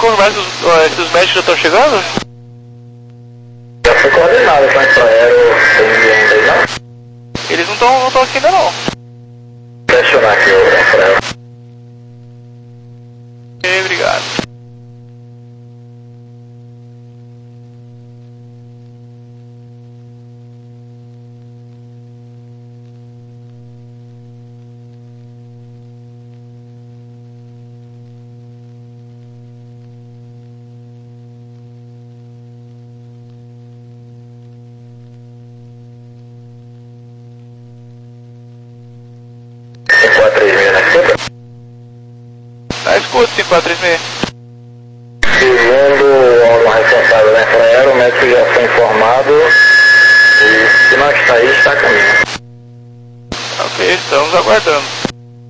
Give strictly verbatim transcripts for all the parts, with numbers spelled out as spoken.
confirmar se os, se os médicos já estão chegando? Já foi coordenado com a Infraero, tem ninguém ainda aí não? Eles não estão não tão aqui ainda não. Vou questionar aqui o Infraero. Ok, obrigado. cinco quatro três seis, né? Escuta? Ah, escuta, cinco quatro três seis. Segundo o órgão responsável da Infraero, o médico já foi informado e se não está aí, está a caminho. Ok, estamos aguardando.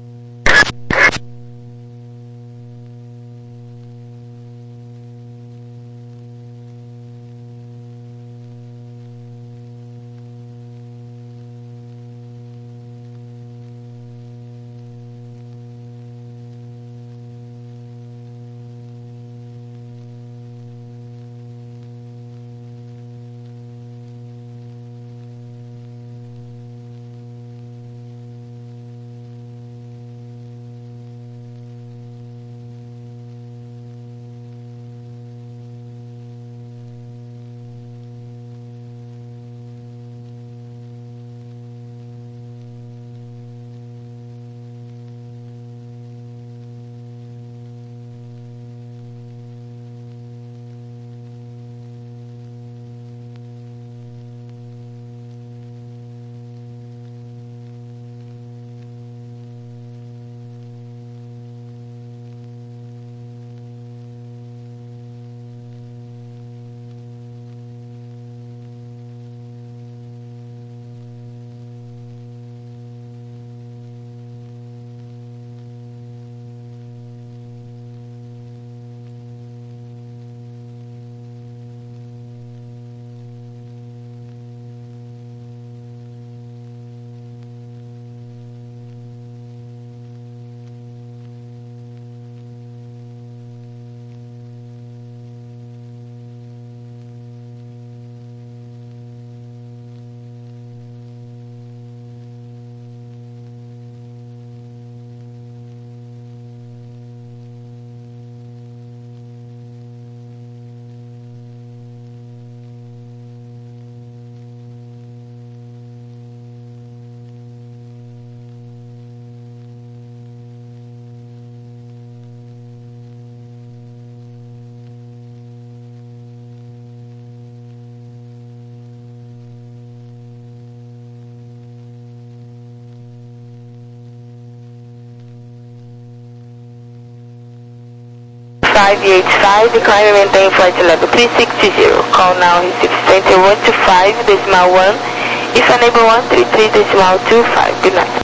five eight five, decline and maintain flight level three sixty. Call now receive center one two five decimal one. If unable one three three decimal two five. Good night.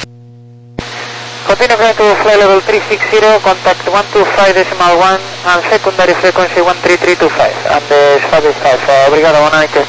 Continue flight to flight level three sixty, contact one two five decimal one and secondary frequency one three three two five. And the S F A B is Alpha. Obrigado, boa noite.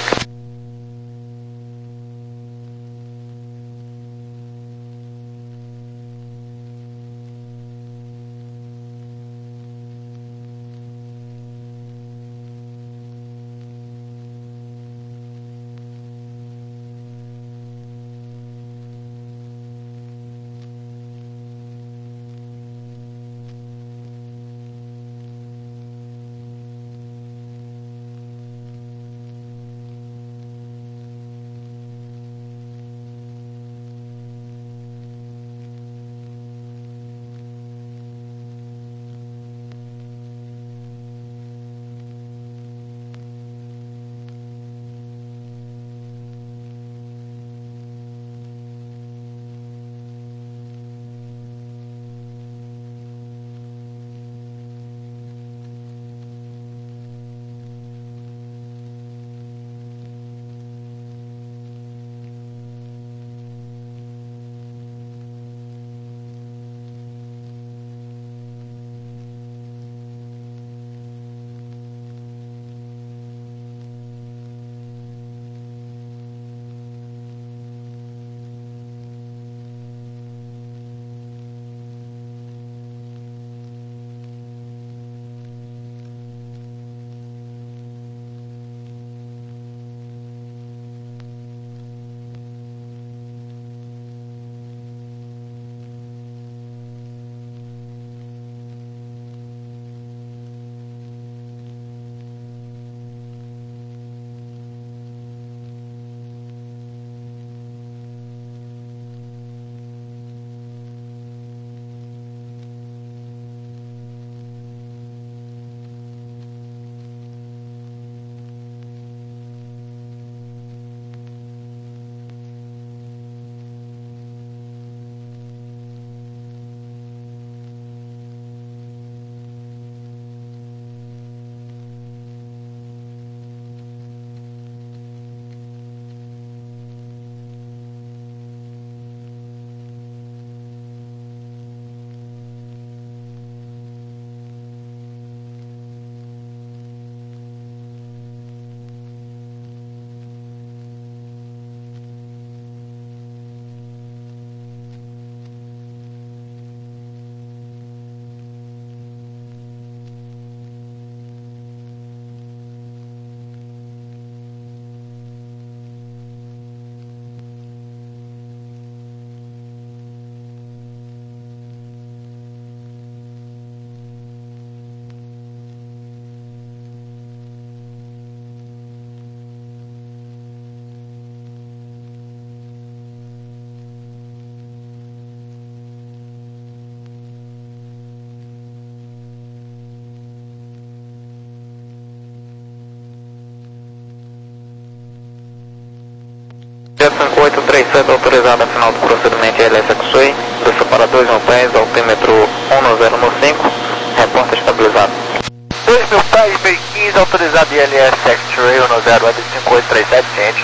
cinco oito três sete autorizado a final do procedimento L S X-Way, desça para dois mil pés, altímetro um zero cinco, reporta estabilizado. dois mil pés, meio quinze, autorizado I L S X-Ray um zero cinco oito três sete, ciente.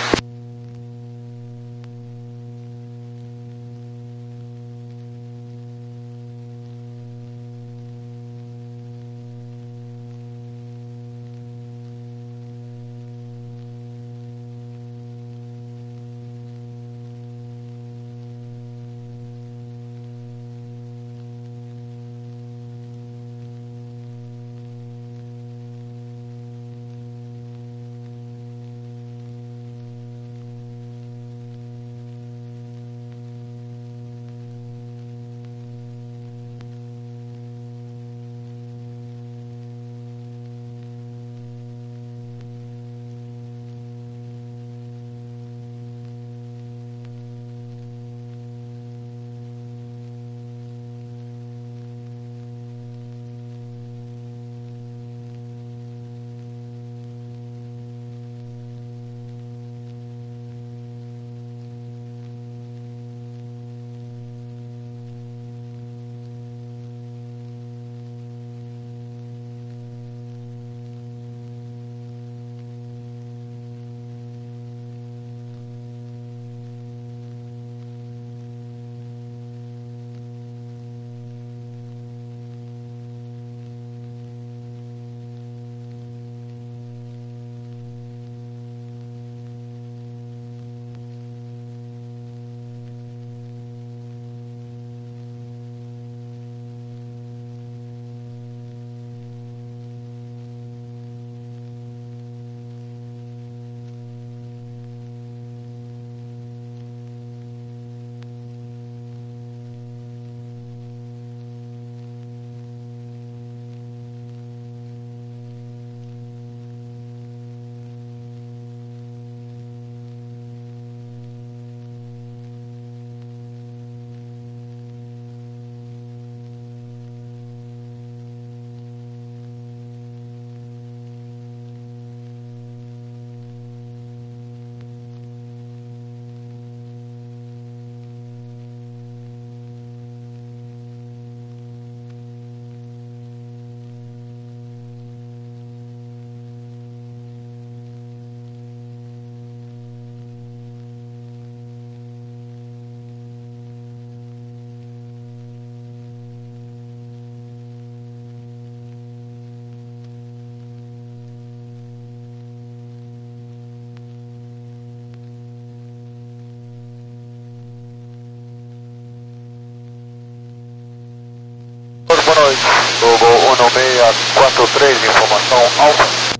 Boa noite, Logo um seis quatro três, informação alfa.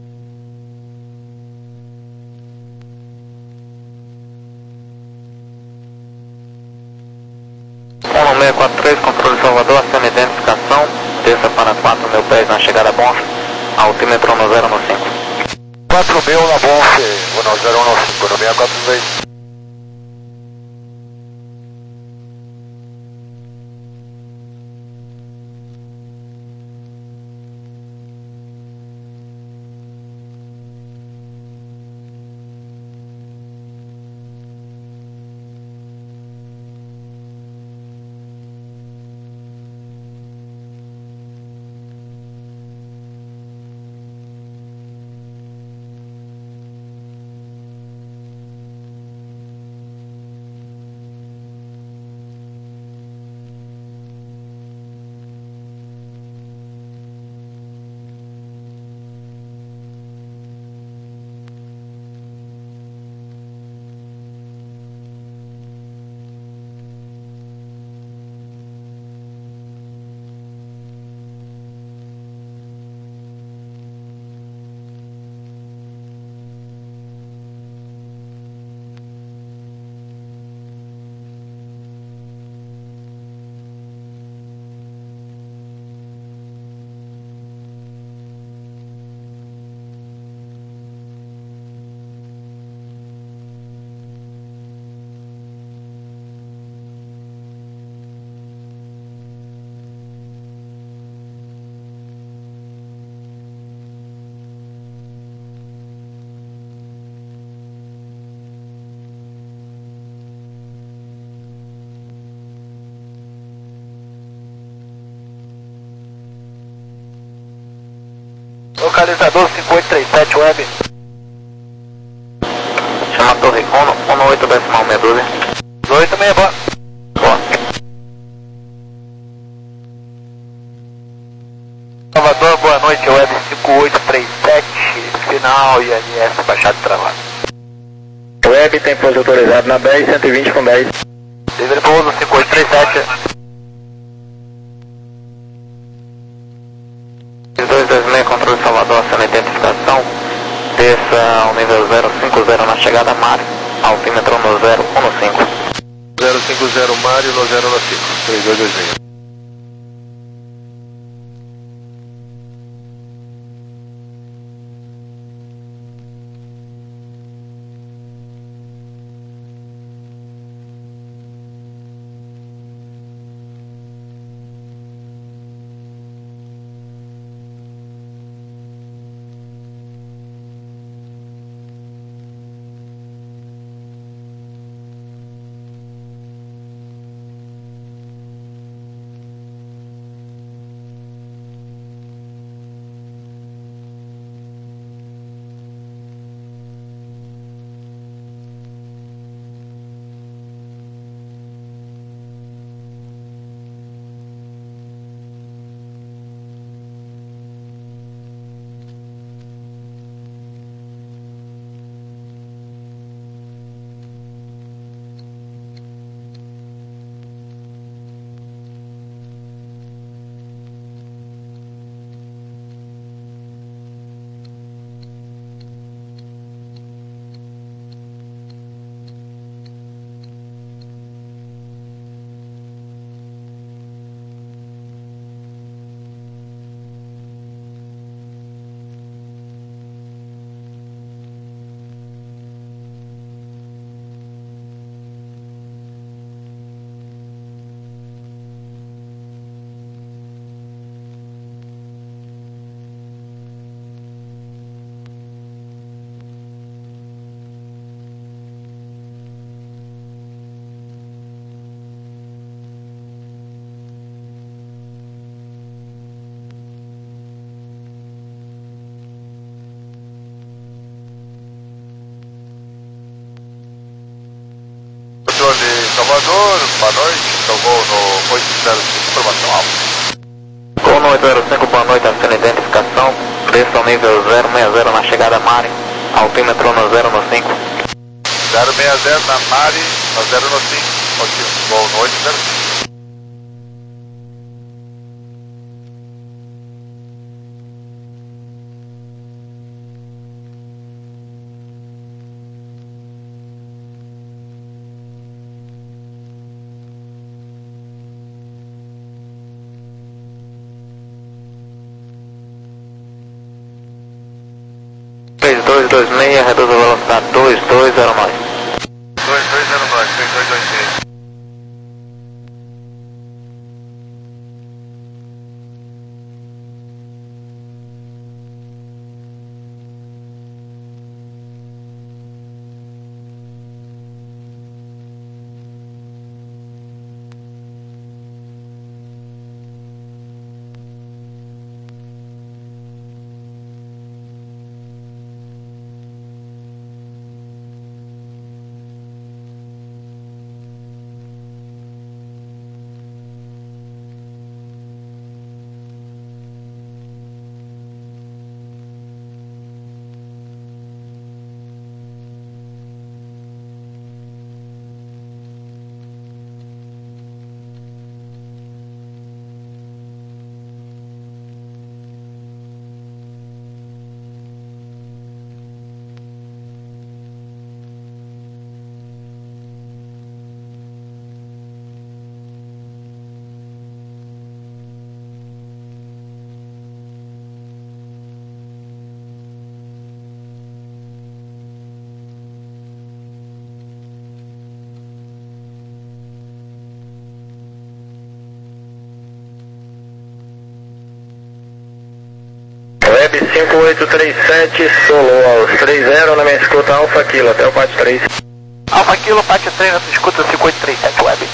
um seis quatro três, controle Salvador, acima identificação, desça para quatro mil pés na chegada Bonf, altímetro um zero cinco. quatro mil na Bonf, um zero cinco, no seis quatro três. localizador cinco oito três sete web. Chama a torre um oito decimal meia dúzia. oito meia, boa. Boa. Salvador, boa noite, web cinco oito três sete, final I L S baixado travado. Web tem pouso autorizado na dez, cento e vinte com dez. Livre pouso cinco oito três sete. dois dois seis, controle Salvador, sendo identificação. Desça ao nível zero cinco zero na chegada Mário, altímetro no zero um cinco. zero cinco zero Mário no zero um cinco, três dois dois seis. Salvador, boa noite, então vou no oito zero cinco, informação alta. Voo no oito zero cinco, boa noite, sendo identificação. Desça ao nível zero seis zero na chegada Mário, altímetro no zero um cinco. zero seis zero na Mari, no zero um cinco, ótimo, voo no oito zero cinco. três dois dois seis, reduz a velocidade dois dois zero nove. dois dois zero nove, três dois dois seis. Web cinco oito três sete, solo aos três zero na minha escuta Alfa Kilo, até o Pat três. Alfa Kilo, Pat três, na sua escuta cinco oito três sete web.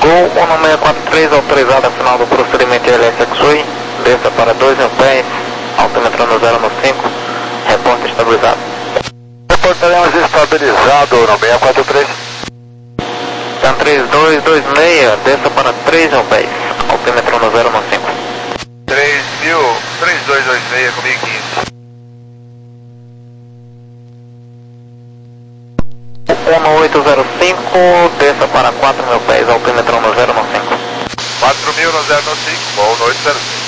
Gol um nove seis quatro três, autorizado a final do procedimento L S X-Ray, desça para dois mil pés, altímetro no zero no cinco, reporte estabilizado. Reportaremos estabilizado no seis quatro três. Então três dois dois seis, desça para três mil pés, altímetro no zero no cinco. três mil, três dois dois seis comigo quinze. um oito zero cinco, desça para quatro mil pés, altímetro no zero no cinco. quatro mil no zero no cinco, boa noite zero cinco.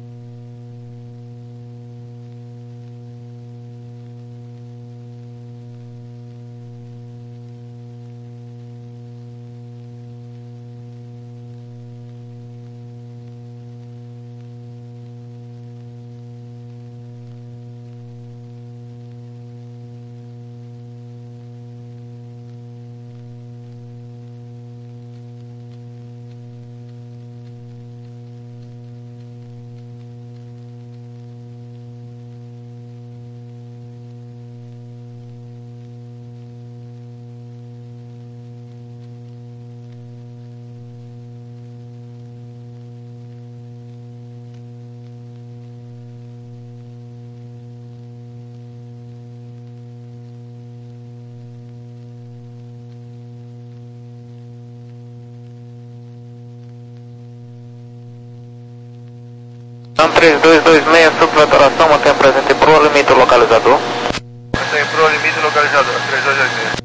Então três dois dois seis, subvetoração, mantém presente pro limite localizador. Mantém pro limite localizador, três dois dois seis.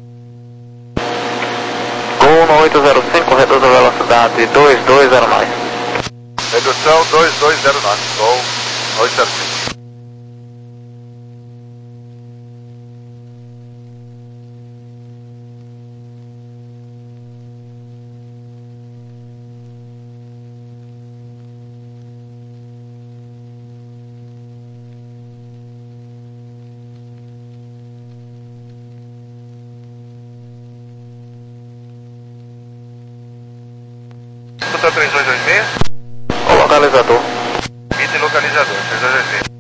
Gol no oito zero cinco, reduz a velocidade dois dois zero nove. Redução dois dois zero nove, gol oito zero cinco. Escuta três dois dois seis. O localizador. Limite localizador, três dois dois seis.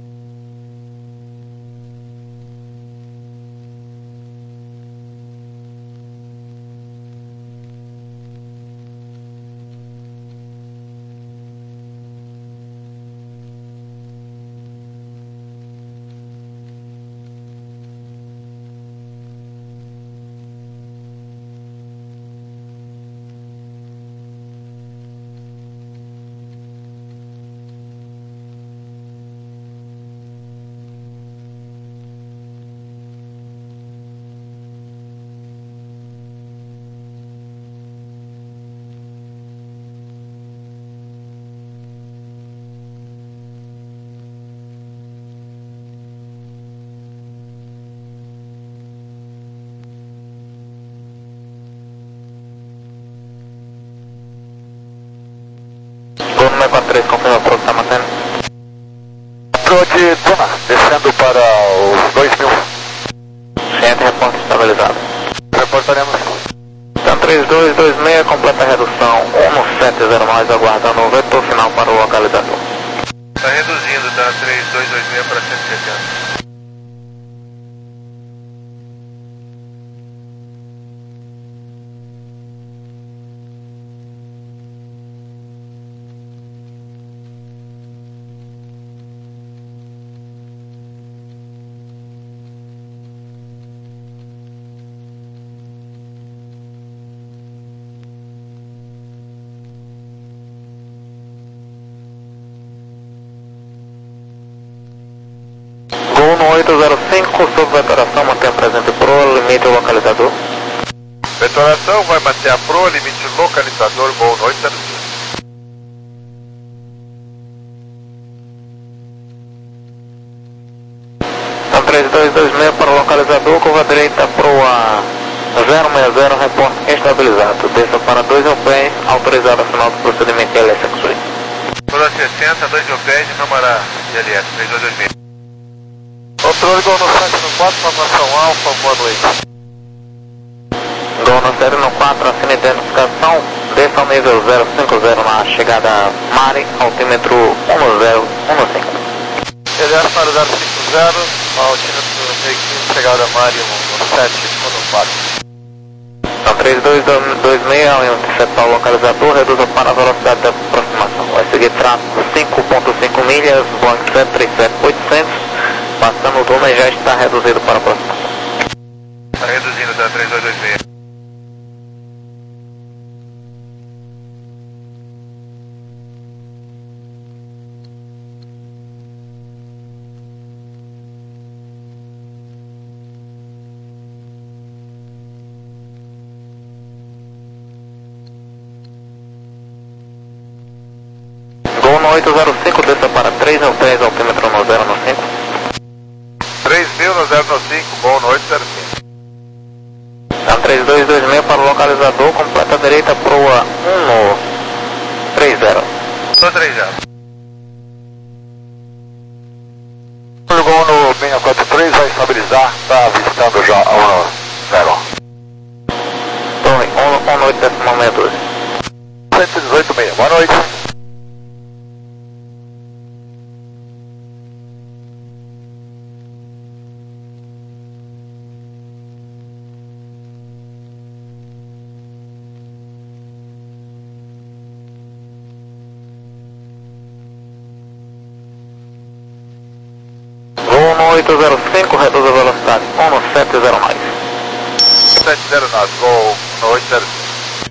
Gol no seis quatro três, confirma pro que está mantendo. Approach Duna, descendo para os dois mil. Ciente, reporte estabilizado. Reportaremos. Então três dois dois seis, completa a redução um sete zero nove, aguardando o vetor final para o localizador. Está reduzindo da três dois dois seis para cento e setenta. Gol no oito zero cinco, subvetoração, mantém presente pro limite localizador. Vetoração vai manter a pro, limite localizador, gol no oito zero cinco. Então três dois dois seis para o localizador, curva direita pro a zero seis zero, reporte estabilizado. Desça para dois mil pés, autorizado a final do procedimento L S X-Ray. Toda sessenta, dois mil pés de câmara de L S, três dois dois seis. Controle Gol no sete no quatro, formação Alfa, boa noite. Gol no série no quatro, assina identificação, desça ao nível zero cinco zero na chegada Mari, altímetro um zero um cinco. L S para zero cinco zero, altímetro meio quinze, chegada Mari, no sete, no quatro. Então, três dois dois seis, interceptar o localizador, reduza para a velocidade de aproximação. Vai seguir traço cinco ponto cinco milhas, Boeing sete três sete oitocentos, passando o Duna e já está reduzido para a aproximação. Está reduzindo da três dois dois seis. Gol no oito zero cinco, desça para três mil pés, altímetro no zero no cinco. três mil no zero no cinco, bom no oito zero cinco. Então, três dois dois seis para o localizador, completa a direita, proa um no três zero. Estou três zero. Gol no seis quatro três, vai estabilizar, está avistando já a um zero. Torre um no oito decimal seis doze. cento e dezoito meia, boa noite. Gol no oito zero cinco, reduz a velocidade um no sete zero mais. sete zero nove, gol no oito zero cinco.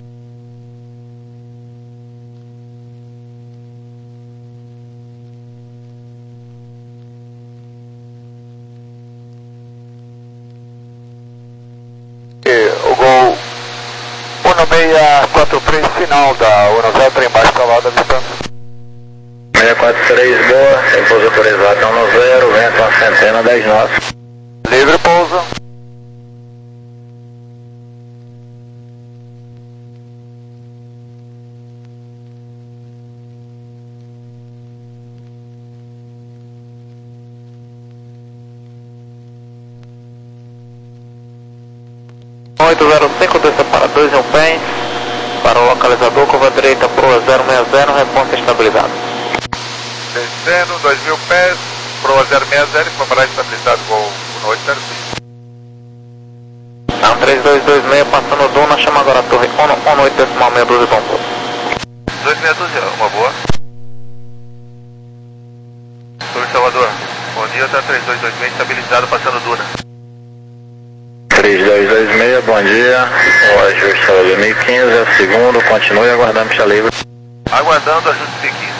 O gol um seis quatro três, final da um zero, trem baixo cavalo da distância. seis quatro três, boa, tem pouso autorizado um no zero, vento uma centena, dez nós. Livre pouso. oito zero cinco, desça para dois mil pés, para o localizador, curva direita, proa zero seis zero, responsa estabilizado. Descendo, dois mil pés, proa zero seis zero, para estabilizado, gol no oito zero cinco. Então, três dois dois seis, passando o Duna, chama agora a torre um no oito decimal seis doze, bom pouso. dois seis doze, uma boa. Torre Salvador, bom dia, tá três dois dois seis, estabilizado, passando Duna. três dois dois seis, bom dia, o ajuste é dois mil e quinze, é o segundo, continue aguardando pista livre. Aguardando ajuste P quinze.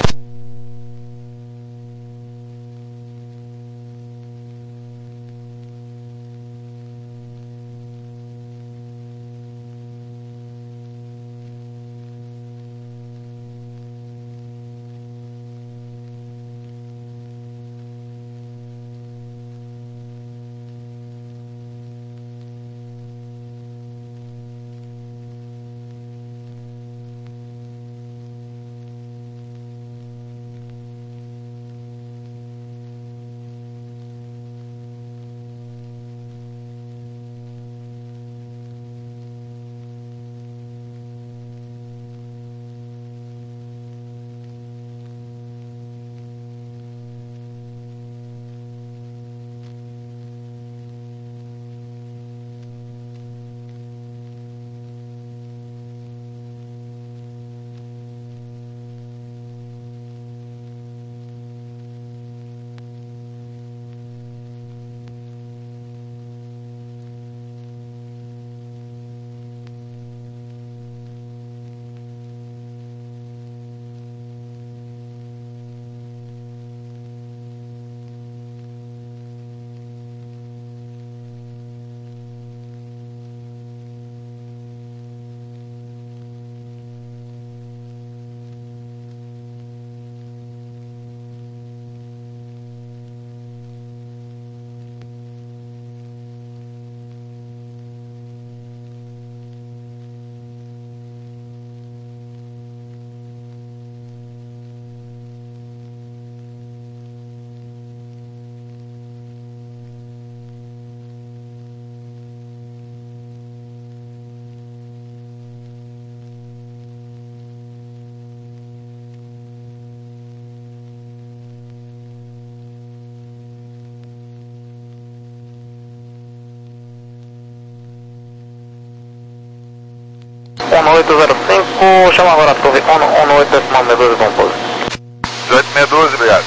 um oito zero cinco, chama agora a torre um oito decimal seis doze, bom pouso. dezoito seis doze, obrigado.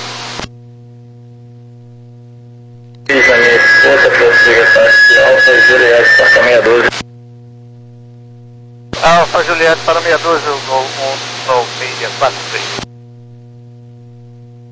Outra classificação, Alfa Juliette para seis doze. Alfa Juliette para seis doze, Gol um nove seis quatro três.